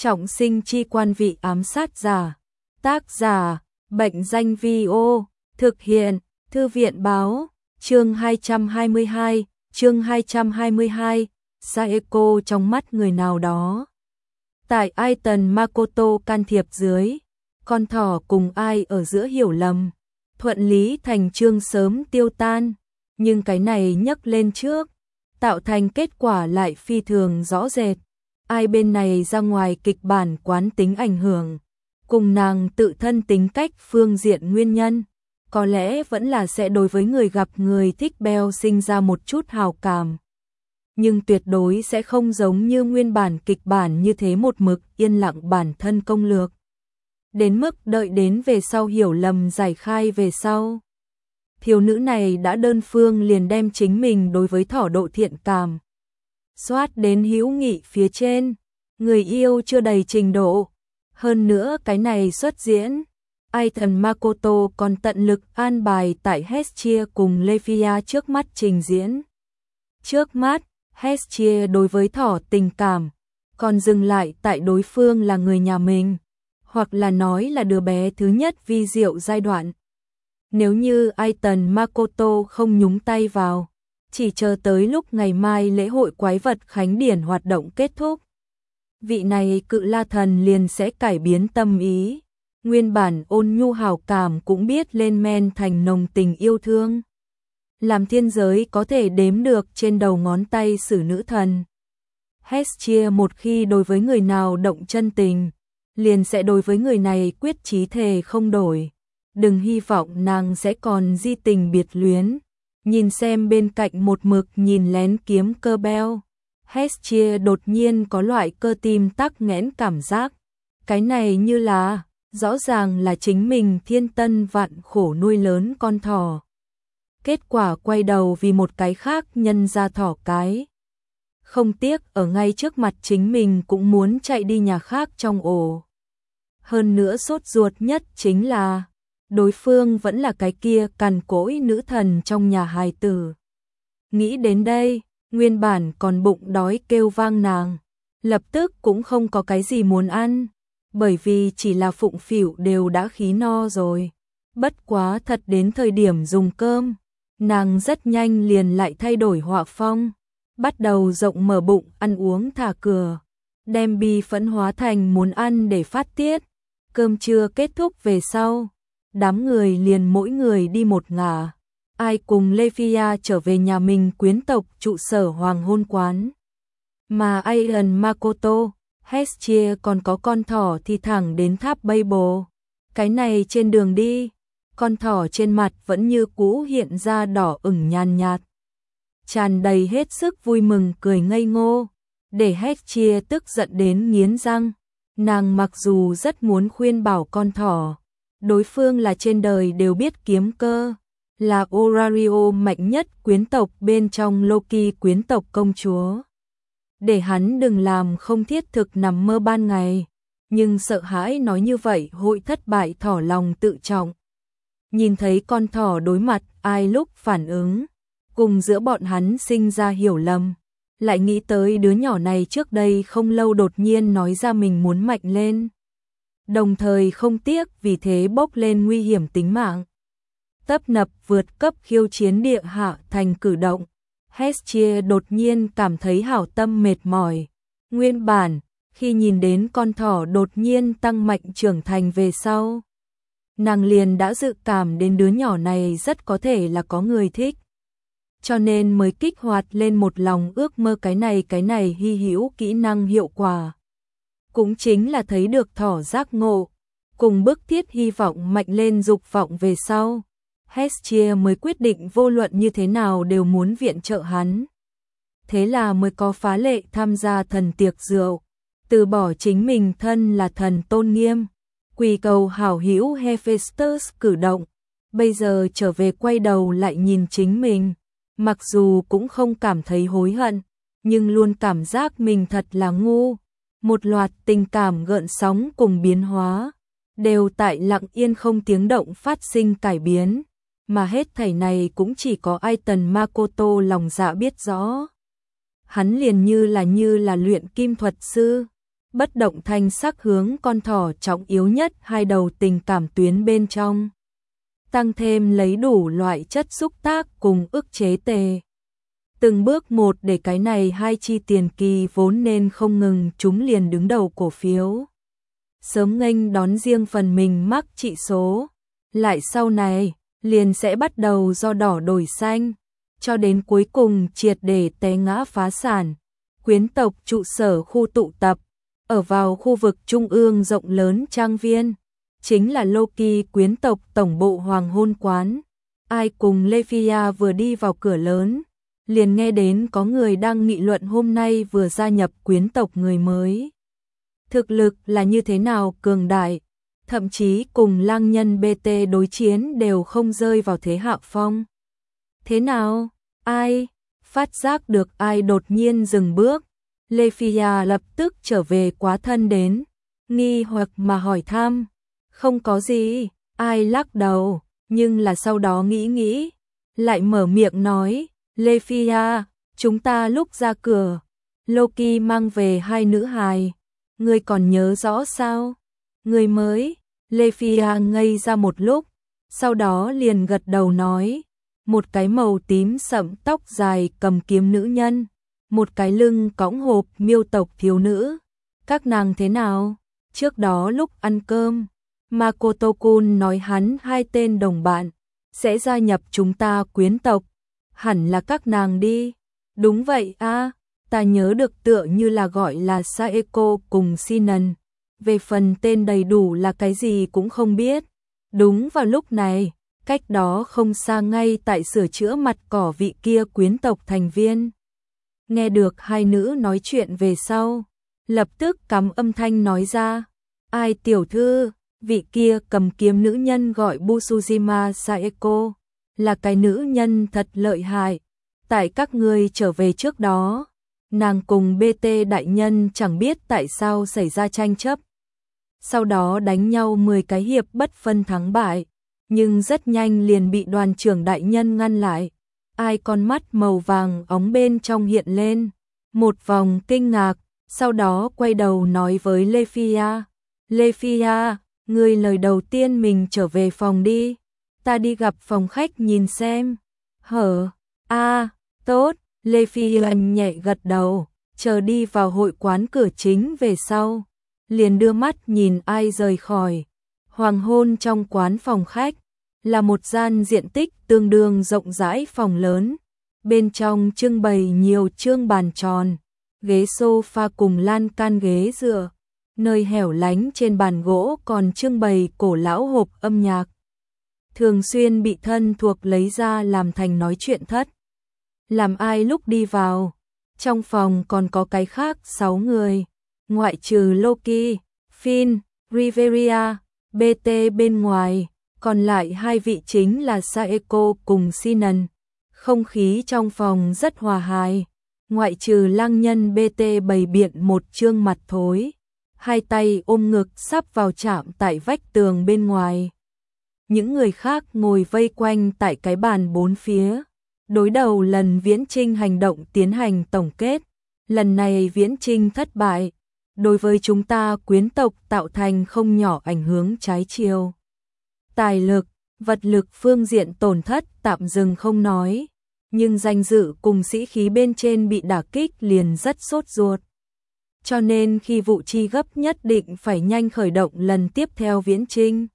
Trọng sinh chi quan vị ám sát giả. Tác giả, Bệnh danh Vi-ô, thực hiện, Thư viện báo, chương 222, Saeko trong mắt người nào đó. Tại Aiton Makoto can thiệp dưới, con thỏ cùng ai ở giữa hiểu lầm, thuận lý thành chương sớm tiêu tan, nhưng cái này nhấc lên trước, tạo thành kết quả lại phi thường rõ rệt. Ai bên này ra ngoài kịch bản quán tính ảnh hưởng, cùng nàng tự thân tính cách phương diện nguyên nhân, có lẽ vẫn là sẽ đối với người gặp người thích Bell sinh ra một chút hào cảm. Nhưng tuyệt đối sẽ không giống như nguyên bản kịch bản như thế một mực yên lặng bản thân công lược. Đến mức đợi đến về sau hiểu lầm giải khai về sau. Thiếu nữ này đã đơn phương liền đem chính mình đối với thỏ độ thiện cảm xoát đến hữu nghị phía trên, người yêu chưa đầy trình độ. Hơn nữa cái này xuất diễn, Aiton Makoto còn tận lực an bài tại Hestia cùng Lephia trước mắt trình diễn. Trước mắt, Hestia đối với thỏ tình cảm, còn dừng lại tại đối phương là người nhà mình, hoặc là nói là đứa bé thứ nhất vi diệu giai đoạn. Nếu như Aiton Makoto không nhúng tay vào, chỉ chờ tới lúc ngày mai lễ hội quái vật khánh điển hoạt động kết thúc, vị này cự la thần liền sẽ cải biến tâm ý, nguyên bản ôn nhu hảo cảm cũng biết lên men thành nồng tình yêu thương. Làm thiên giới có thể đếm được trên đầu ngón tay xử nữ thần. Hestia một khi đối với người nào động chân tình, liền sẽ đối với người này quyết chí thề không đổi. Đừng hy vọng nàng sẽ còn di tình biệt luyến. Nhìn xem bên cạnh một mực nhìn lén kiếm cơ Bell, Hestia đột nhiên có loại cơ tim tắc nghẽn cảm giác. Cái này như là, rõ ràng là chính mình thiên tân vạn khổ nuôi lớn con thỏ. Kết quả quay đầu vì một cái khác nhân ra thỏ cái. Không tiếc ở ngay trước mặt chính mình cũng muốn chạy đi nhà khác trong ổ. Hơn nữa sốt ruột nhất chính là đối phương vẫn là cái kia cằn cỗi nữ thần trong nhà hài tử. Nghĩ đến đây, nguyên bản còn bụng đói kêu vang nàng, lập tức cũng không có cái gì muốn ăn, bởi vì chỉ là phụng phịu đều đã khí no rồi. Bất quá thật đến thời điểm dùng cơm, nàng rất nhanh liền lại thay đổi họa phong, bắt đầu rộng mở bụng ăn uống thả cửa, đem bi phẫn hóa thành muốn ăn để phát tiết. Cơm trưa kết thúc về sau, đám người liền mỗi người đi một ngả, ai cùng Lephia trở về nhà mình quyến tộc trụ sở hoàng hôn quán. Mà Aiton Makoto, Hestia còn có con thỏ thì thẳng đến tháp Babel. Cái này trên đường đi, con thỏ trên mặt vẫn như cũ hiện ra đỏ ửng nhàn nhạt, tràn đầy hết sức vui mừng cười ngây ngô, để Hestia tức giận đến nghiến răng. Nàng mặc dù rất muốn khuyên bảo con thỏ, đối phương là trên đời đều biết kiếm cơ, là Orario mạnh nhất quyến tộc bên trong Loki quyến tộc công chúa. Để hắn đừng làm không thiết thực nằm mơ ban ngày, nhưng sợ hãi nói như vậy hội thất bại thỏ lòng tự trọng. Nhìn thấy con thỏ đối mặt ai lúc phản ứng, cùng giữa bọn hắn sinh ra hiểu lầm, lại nghĩ tới đứa nhỏ này trước đây không lâu đột nhiên nói ra mình muốn mạnh lên. Đồng thời không tiếc vì thế bốc lên nguy hiểm tính mạng. Tấp nập vượt cấp khiêu chiến địa hạ thành cử động. Hestia đột nhiên cảm thấy hảo tâm mệt mỏi. Nguyên bản, khi nhìn đến con thỏ đột nhiên tăng mạnh trưởng thành về sau, nàng liền đã dự cảm đến đứa nhỏ này rất có thể là có người thích. Cho nên mới kích hoạt lên một lòng ước mơ cái này hy hữu kỹ năng hiệu quả. Cũng chính là thấy được thỏ giác ngộ, cùng bức thiết hy vọng mạnh lên dục vọng về sau. Hestia mới quyết định vô luận như thế nào đều muốn viện trợ hắn. Thế là mới có phá lệ tham gia thần tiệc rượu, từ bỏ chính mình thân là thần tôn nghiêm, quỳ cầu hảo hữu Hephaestus cử động, bây giờ trở về quay đầu lại nhìn chính mình, mặc dù cũng không cảm thấy hối hận, nhưng luôn cảm giác mình thật là ngu. Một loạt tình cảm gợn sóng cùng biến hóa, đều tại lặng yên không tiếng động phát sinh cải biến, mà hết thảy này cũng chỉ có Aiton Makoto lòng dạ biết rõ. Hắn liền như là luyện kim thuật sư, bất động thanh sắc hướng con thỏ trọng yếu nhất hai đầu tình cảm tuyến bên trong. Tăng thêm lấy đủ loại chất xúc tác cùng ức chế tề. Từng bước một để cái này hai chi tiền kỳ vốn nên không ngừng chúng liền đứng đầu cổ phiếu. Sớm nghênh đón riêng phần mình mắc trị số. Lại sau này, liền sẽ bắt đầu do đỏ đổi xanh, cho đến cuối cùng triệt để té ngã phá sản. Quyến tộc trụ sở khu tụ tập, ở vào khu vực trung ương rộng lớn trang viên, chính là Loki quyến tộc tổng bộ hoàng hôn quán. Ai cùng Lephia vừa đi vào cửa lớn, liền nghe đến có người đang nghị luận hôm nay vừa gia nhập quyến tộc người mới. Thực lực là như thế nào cường đại, thậm chí cùng lang nhân BT đối chiến đều không rơi vào thế hạ phong. Thế nào? Ai? Phát giác được ai đột nhiên dừng bước, Lephia lập tức trở về quá thân đến, nghi hoặc mà hỏi thăm. Không có gì, ai lắc đầu, nhưng là sau đó nghĩ, lại mở miệng nói, Lephia, chúng ta lúc ra cửa, Loki mang về hai nữ hài, ngươi còn nhớ rõ sao? Người mới, Lephia ngây ra một lúc, sau đó liền gật đầu nói, một cái màu tím sẫm tóc dài cầm kiếm nữ nhân, một cái lưng cõng hộp miêu tộc thiếu nữ. Các nàng thế nào? Trước đó lúc ăn cơm, Makoto-kun nói hắn hai tên đồng bạn sẽ gia nhập chúng ta quyến tộc, hẳn là các nàng đi. Đúng vậy a, ta nhớ được tựa như là gọi là Saeko cùng Sinan. Về phần tên đầy đủ là cái gì cũng không biết. Đúng vào lúc này, cách đó không xa ngay tại sửa chữa mặt cỏ vị kia quyến tộc thành viên. Nghe được hai nữ nói chuyện về sau, lập tức cắm âm thanh nói ra, ai tiểu thư, vị kia cầm kiếm nữ nhân gọi Busujima Saeko, là cái nữ nhân thật lợi hại. Tại các ngươi trở về trước đó, nàng cùng BT đại nhân chẳng biết tại sao xảy ra tranh chấp. Sau đó đánh nhau 10 cái hiệp bất phân thắng bại, nhưng rất nhanh liền bị đoàn trưởng đại nhân ngăn lại. Ai con mắt màu vàng óng bên trong hiện lên, một vòng kinh ngạc, sau đó quay đầu nói với Lephia, Lephia, ngươi lời đầu tiên mình trở về phòng đi, ta đi gặp phòng khách nhìn xem. Hở, tốt, Lephia nhẹ gật đầu, chờ đi vào hội quán cửa chính về sau, liền đưa mắt nhìn ai rời khỏi. Hoàng hôn trong quán phòng khách, là một gian diện tích tương đương rộng rãi phòng lớn, bên trong trưng bày nhiều chương bàn tròn, ghế sofa cùng lan can ghế dựa, nơi hẻo lánh trên bàn gỗ còn trưng bày cổ lão hộp âm nhạc, thường xuyên bị thân thuộc lấy ra làm thành nói chuyện thất. Làm ai lúc đi vào, trong phòng còn có cái khác 6 người, ngoại trừ Loki, Finn, Riveria, BT bên ngoài, còn lại hai vị chính là Saeko cùng Sinan. Không khí trong phòng rất hòa hài, ngoại trừ lang nhân BT bày biện một trương mặt thối, hai tay ôm ngực sắp vào chạm tại vách tường bên ngoài. Những người khác ngồi vây quanh tại cái bàn bốn phía, đối đầu lần Viễn Chinh hành động tiến hành tổng kết. Lần này Viễn Chinh thất bại, đối với chúng ta quyến tộc tạo thành không nhỏ ảnh hưởng trái chiều. Tài lực, vật lực phương diện tổn thất tạm dừng không nói, nhưng danh dự cùng sĩ khí bên trên bị đả kích liền rất sốt ruột. Cho nên khi vụ chi gấp nhất định phải nhanh khởi động lần tiếp theo Viễn Chinh.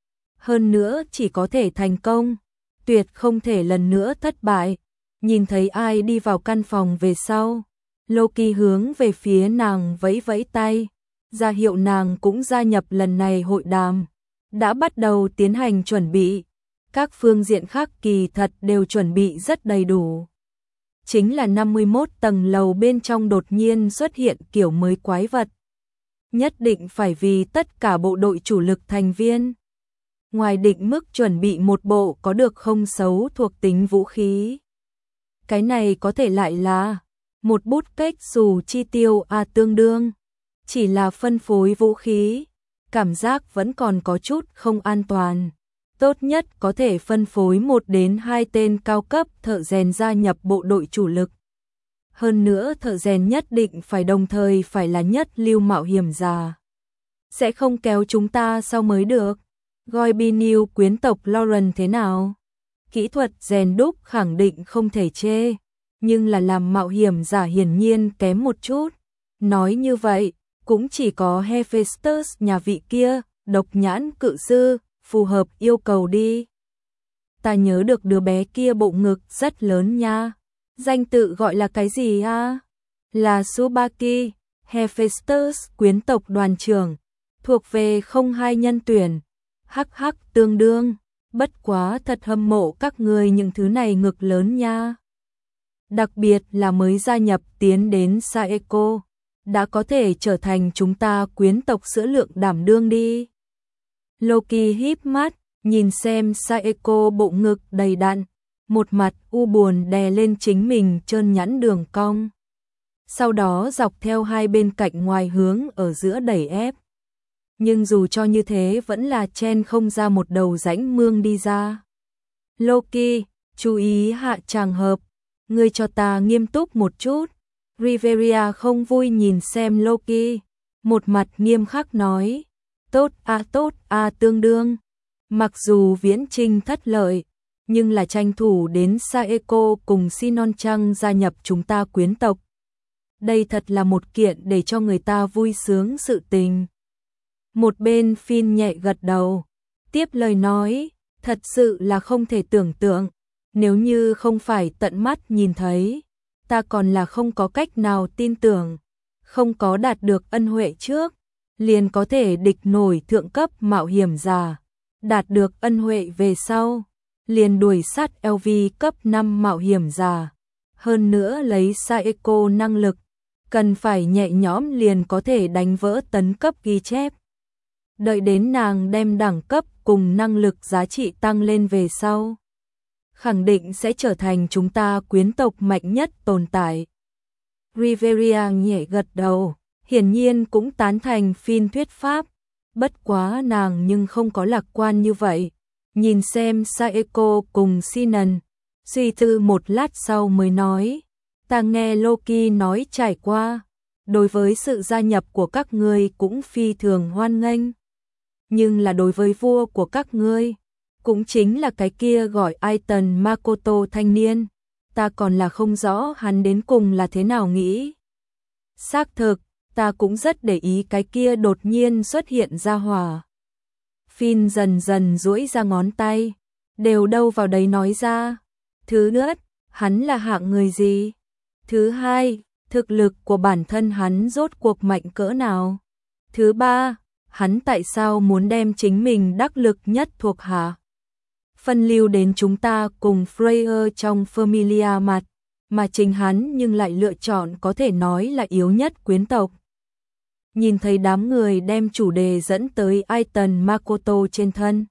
Hơn nữa chỉ có thể thành công, tuyệt không thể lần nữa thất bại. Nhìn thấy ai đi vào căn phòng về sau, Loki hướng về phía nàng vẫy vẫy tay, ra hiệu nàng cũng gia nhập lần này hội đàm. Đã bắt đầu tiến hành chuẩn bị, các phương diện khác kỳ thật đều chuẩn bị rất đầy đủ. Chính là 51 tầng lầu bên trong đột nhiên xuất hiện kiểu mới quái vật. Nhất định phải vì tất cả bộ đội chủ lực thành viên. Ngoài định mức chuẩn bị một bộ có được không xấu thuộc tính vũ khí. Cái này có thể lại là một bút cách dù chi tiêu tương đương. Chỉ là phân phối vũ khí, cảm giác vẫn còn có chút không an toàn. Tốt nhất có thể phân phối 1 đến 2 tên cao cấp thợ rèn gia nhập bộ đội chủ lực. Hơn nữa thợ rèn nhất định phải đồng thời phải là nhất lưu mạo hiểm giả. Sẽ không kéo chúng ta sau mới được. Goibiniu quyến tộc Lauren thế nào? Kỹ thuật rèn đúc khẳng định không thể chê, nhưng là làm mạo hiểm giả hiển nhiên kém một chút. Nói như vậy, cũng chỉ có Hephaestus nhà vị kia, độc nhãn cự sư, phù hợp yêu cầu đi. Ta nhớ được đứa bé kia bụng ngực rất lớn nha. Danh tự gọi là cái gì à? Là Tsubaki, Hephaestus quyến tộc đoàn trưởng, thuộc về không hai nhân tuyển. Hắc hắc tương đương, bất quá thật hâm mộ các người những thứ này ngực lớn nha. Đặc biệt là mới gia nhập tiến đến Saeko, đã có thể trở thành chúng ta quyến tộc sữa lượng đảm đương đi. Loki híp mắt, nhìn xem Saeko bụng ngực đầy đặn, một mặt u buồn đè lên chính mình trơn nhẵn đường cong. Sau đó dọc theo hai bên cạnh ngoài hướng ở giữa đẩy ép. Nhưng dù cho như thế vẫn là chen không ra một đầu rãnh mương đi ra. Loki, chú ý hạ tràng hợp, ngươi cho ta nghiêm túc một chút. Riveria không vui nhìn xem Loki, một mặt nghiêm khắc nói, tốt a tương đương. Mặc dù viễn trinh thất lợi, nhưng là tranh thủ đến Saeko cùng Sinon-chan gia nhập chúng ta quyến tộc. Đây thật là một kiện để cho người ta vui sướng sự tình. Một bên Finn nhẹ gật đầu, tiếp lời nói, thật sự là không thể tưởng tượng, nếu như không phải tận mắt nhìn thấy, ta còn là không có cách nào tin tưởng, không có đạt được ân huệ trước, liền có thể địch nổi thượng cấp mạo hiểm giả, đạt được ân huệ về sau, liền đuổi sát LV cấp 5 mạo hiểm giả, hơn nữa lấy Saeko năng lực, cần phải nhẹ nhõm liền có thể đánh vỡ tấn cấp ghi chép. Đợi đến nàng đem đẳng cấp cùng năng lực giá trị tăng lên về sau, khẳng định sẽ trở thành chúng ta quyến tộc mạnh nhất tồn tại. Riveria nhẹ gật đầu, hiển nhiên cũng tán thành Finn thuyết pháp, bất quá nàng nhưng không có lạc quan như vậy. Nhìn xem Saeko cùng Sinon, suy tư một lát sau mới nói, ta nghe Loki nói trải qua, đối với sự gia nhập của các ngươi cũng phi thường hoan nghênh. Nhưng là đối với vua của các ngươi, cũng chính là cái kia gọi Aiton Makoto thanh niên, ta còn là không rõ hắn đến cùng là thế nào nghĩ. Xác thực, ta cũng rất để ý cái kia đột nhiên xuất hiện ra hỏa. Finn dần dần duỗi ra ngón tay, đều đâu vào đấy nói ra. Thứ nhất, hắn là hạng người gì? Thứ hai, thực lực của bản thân hắn rốt cuộc mạnh cỡ nào? Thứ ba, hắn tại sao muốn đem chính mình đắc lực nhất thuộc hạ phân lưu đến chúng ta cùng Freyr trong Familia mặt, mà chính hắn nhưng lại lựa chọn có thể nói là yếu nhất quyến tộc. Nhìn thấy đám người đem chủ đề dẫn tới Aiton Makoto trên thân,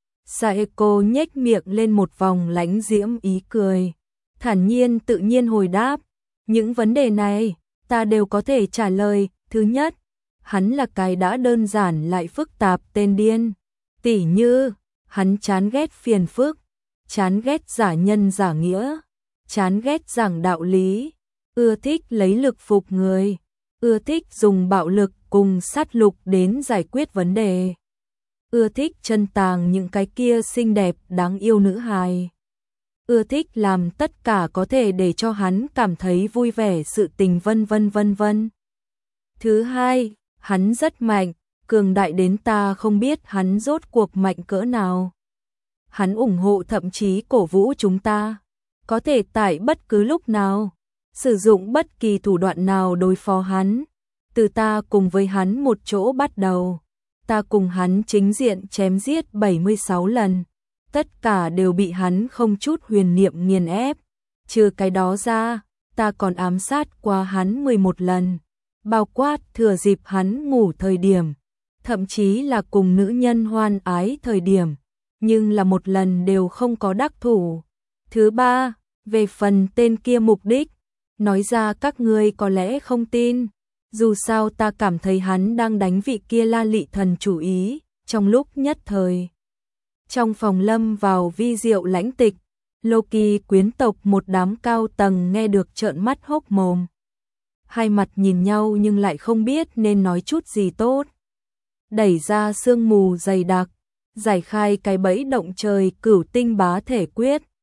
Saeko nhếch miệng lên một vòng lãnh diễm ý cười, thản nhiên tự nhiên hồi đáp, những vấn đề này ta đều có thể trả lời. Thứ nhất, hắn là cái đã đơn giản lại phức tạp tên điên, tỉ như hắn chán ghét phiền phức, chán ghét giả nhân giả nghĩa, chán ghét giảng đạo lý, ưa thích lấy lực phục người, ưa thích dùng bạo lực cùng sát lục đến giải quyết vấn đề, ưa thích chân tàng những cái kia xinh đẹp đáng yêu nữ hài, ưa thích làm tất cả có thể để cho hắn cảm thấy vui vẻ sự tình vân vân vân vân. Thứ hai, hắn rất mạnh, cường đại đến ta không biết hắn rốt cuộc mạnh cỡ nào. Hắn ủng hộ thậm chí cổ vũ chúng ta, có thể tại bất cứ lúc nào, sử dụng bất kỳ thủ đoạn nào đối phó hắn. Từ ta cùng với hắn một chỗ bắt đầu, ta cùng hắn chính diện chém giết 76 lần, tất cả đều bị hắn không chút huyền niệm nghiền ép. Trừ cái đó ra, ta còn ám sát qua hắn 11 lần, bao quát thừa dịp hắn ngủ thời điểm, thậm chí là cùng nữ nhân hoan ái thời điểm, nhưng là một lần đều không có đắc thủ. Thứ ba, về phần tên kia mục đích, nói ra các ngươi có lẽ không tin, dù sao ta cảm thấy hắn đang đánh vị kia La Lị thần chủ ý, trong lúc nhất thời. Trong phòng lâm vào vi diệu lãnh tịch, Loki quyến tộc một đám cao tầng nghe được trợn mắt hốc mồm. Hai mặt nhìn nhau nhưng lại không biết nên nói chút gì tốt. Đẩy ra sương mù dày đặc, giải khai cái bẫy động trời Cửu Tinh Bá Thể Quyết,